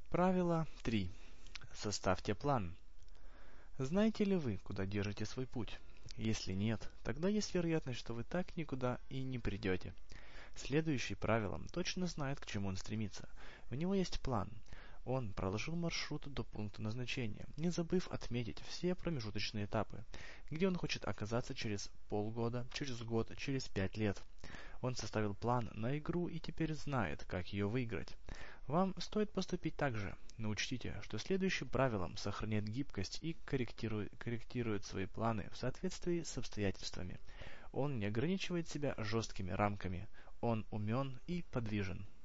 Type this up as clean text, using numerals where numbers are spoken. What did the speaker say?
Правило 3. Составьте план. Знаете ли вы, куда держите свой путь? Если нет, тогда есть вероятность, что вы так никуда и не придете. Следующий правилом точно знает, к чему он стремится. У него есть план. Он проложил маршрут до пункта назначения, не забыв отметить все промежуточные этапы, где он хочет оказаться через полгода, через год, через 5 лет. Он составил план на игру и теперь знает, как ее выиграть. Вам стоит поступить так же, но учтите, что следующим правилом сохраняет гибкость и корректирует свои планы в соответствии с обстоятельствами. Он не ограничивает себя жесткими рамками. Он умен и подвижен.